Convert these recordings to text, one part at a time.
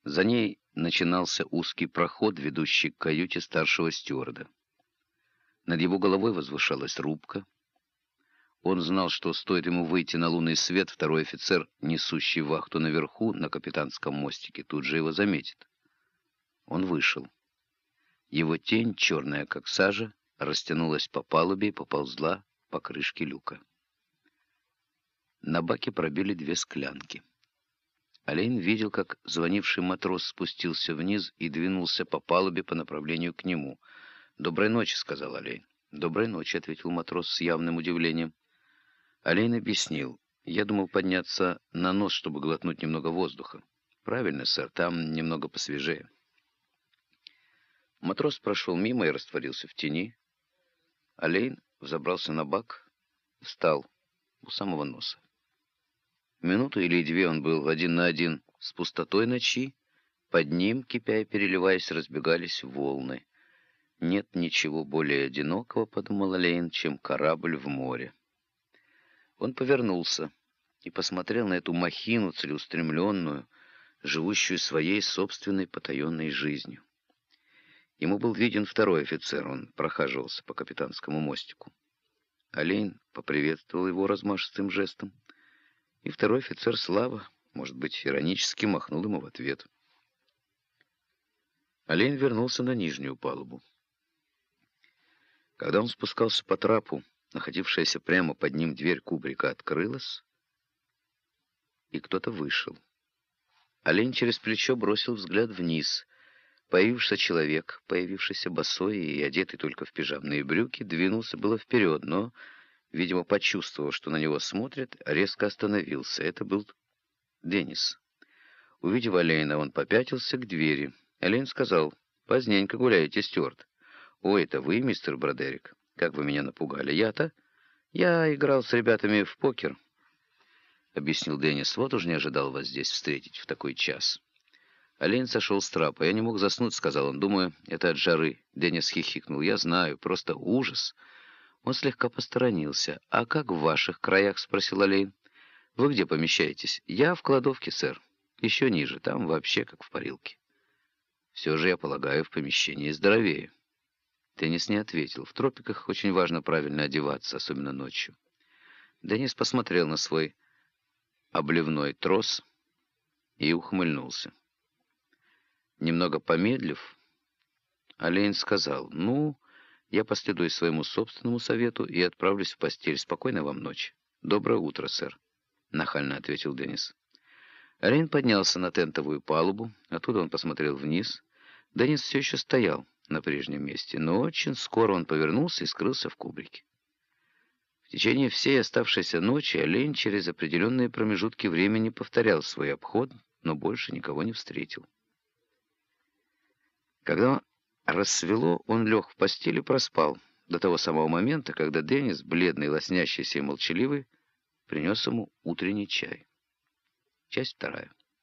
За ней начинался узкий проход, ведущий к каюте старшего стюарда. Над его головой возвышалась рубка. Он знал, что стоит ему выйти на лунный свет, второй офицер, несущий вахту наверху, на капитанском мостике, тут же его заметит. Он вышел. Его тень, черная как сажа, растянулась по палубе и поползла по крышке люка. На баке пробили 2 склянки. Олейн видел, как звонивший матрос спустился вниз и двинулся по палубе по направлению к нему. «Доброй ночи», — сказал Олейн. «Доброй ночи», — ответил матрос с явным удивлением. Олейн объяснил. «Я думал подняться на нос, чтобы глотнуть немного воздуха». «Правильно, сэр, там немного посвежее». Матрос прошел мимо и растворился в тени. Олейн взобрался на бак, встал у самого носа. Минуту или 2 он был один на один с пустотой ночи. Под ним, кипя и переливаясь, разбегались волны. «Нет ничего более одинокого, — подумал Олейн, — чем корабль в море». Он повернулся и посмотрел на эту махину целеустремленную, живущую своей собственной потаенной жизнью. Ему был виден второй офицер, он прохаживался по капитанскому мостику. Олейн поприветствовал его размашистым жестом, и второй офицер Слава, может быть, иронически махнул ему в ответ. Олейн вернулся на нижнюю палубу. Когда он спускался по трапу, находившаяся прямо под ним дверь кубрика открылась, и кто-то вышел. Олейн через плечо бросил взгляд вниз. Появившийся человек, появившийся босой и одетый только в пижамные брюки, двинулся было вперед, но, видимо, почувствовав, что на него смотрят, резко остановился. Это был Деннис. Увидев Олейна, он попятился к двери. Олейн сказал: «Поздненько гуляете, Стюарт». «О, это вы, мистер Бродерик? Как вы меня напугали!» «Я-то? Я играл с ребятами в покер», — объяснил Деннис. «Вот уж не ожидал вас здесь встретить в такой час». Олейн сошел с трапа. «Я не мог заснуть», — сказал он. «Думаю, это от жары». Деннис хихикнул. «Я знаю, просто ужас». Он слегка посторонился. «А как в ваших краях?» — спросил Олейн. «Вы где помещаетесь?» «Я в кладовке, сэр. Еще ниже. Там вообще как в парилке». «Все же, я полагаю, в помещении здоровее». Деннис не ответил. В тропиках очень важно правильно одеваться, особенно ночью. Деннис посмотрел на свой обливной трос и ухмыльнулся. Немного помедлив, Олейн сказал: «Ну, я последую своему собственному совету и отправлюсь в постель. Спокойной вам ночи». «Доброе утро, сэр», — нахально ответил Деннис. Олейн поднялся на тентовую палубу. Оттуда он посмотрел вниз. Деннис все еще стоял на прежнем месте, но очень скоро он повернулся и скрылся в кубрике. В течение всей оставшейся ночи Олейн через определенные промежутки времени повторял свой обход, но больше никого не встретил. Когда рассвело, он лег в постель и проспал до того самого момента, когда Деннис, бледный, лоснящийся и молчаливый, принес ему утренний чай. Часть 2.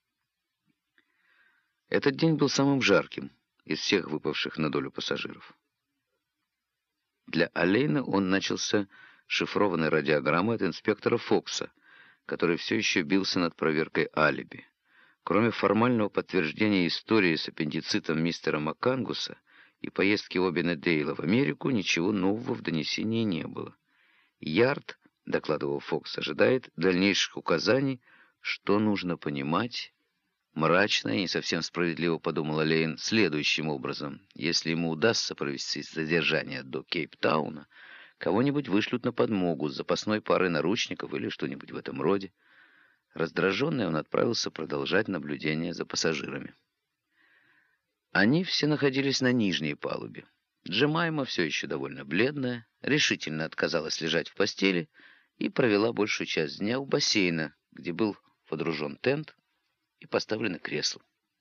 Этот день был самым жарким из всех выпавших на долю пассажиров. Для Олейна он начался шифрованной радиограммой от инспектора Фокса, который все еще бился над проверкой алиби. Кроме формального подтверждения истории с аппендицитом мистера Маккангуса и поездки Обина Дейла в Америку, ничего нового в донесении не было. Ярд, докладывал Фокс, ожидает дальнейших указаний, что нужно понимать. Мрачно и не совсем справедливо подумал Олейн следующим образом: если ему удастся провести задержание до Кейптауна, кого-нибудь вышлют на подмогу с запасной парой наручников или что-нибудь в этом роде. Раздраженный, он отправился продолжать наблюдение за пассажирами. Они все находились на нижней палубе. Джемайма, все еще довольно бледная, решительно отказалась лежать в постели и провела большую часть дня у бассейна, где был водружен тент и поставлены кресла.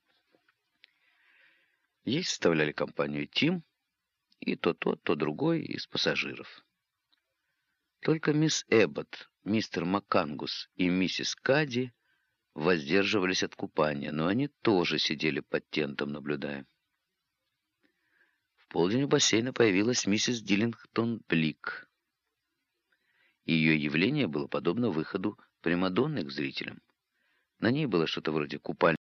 Ей составляли компанию Тим и то тот, то другой из пассажиров. Только мисс Эбботт, мистер Маккангус и миссис Кадди воздерживались от купания, но они тоже сидели под тентом, наблюдая. В полдень у бассейна появилась миссис Диллингтон Блик. Ее явление было подобно выходу примадонны к зрителям. На ней было что-то вроде купальника.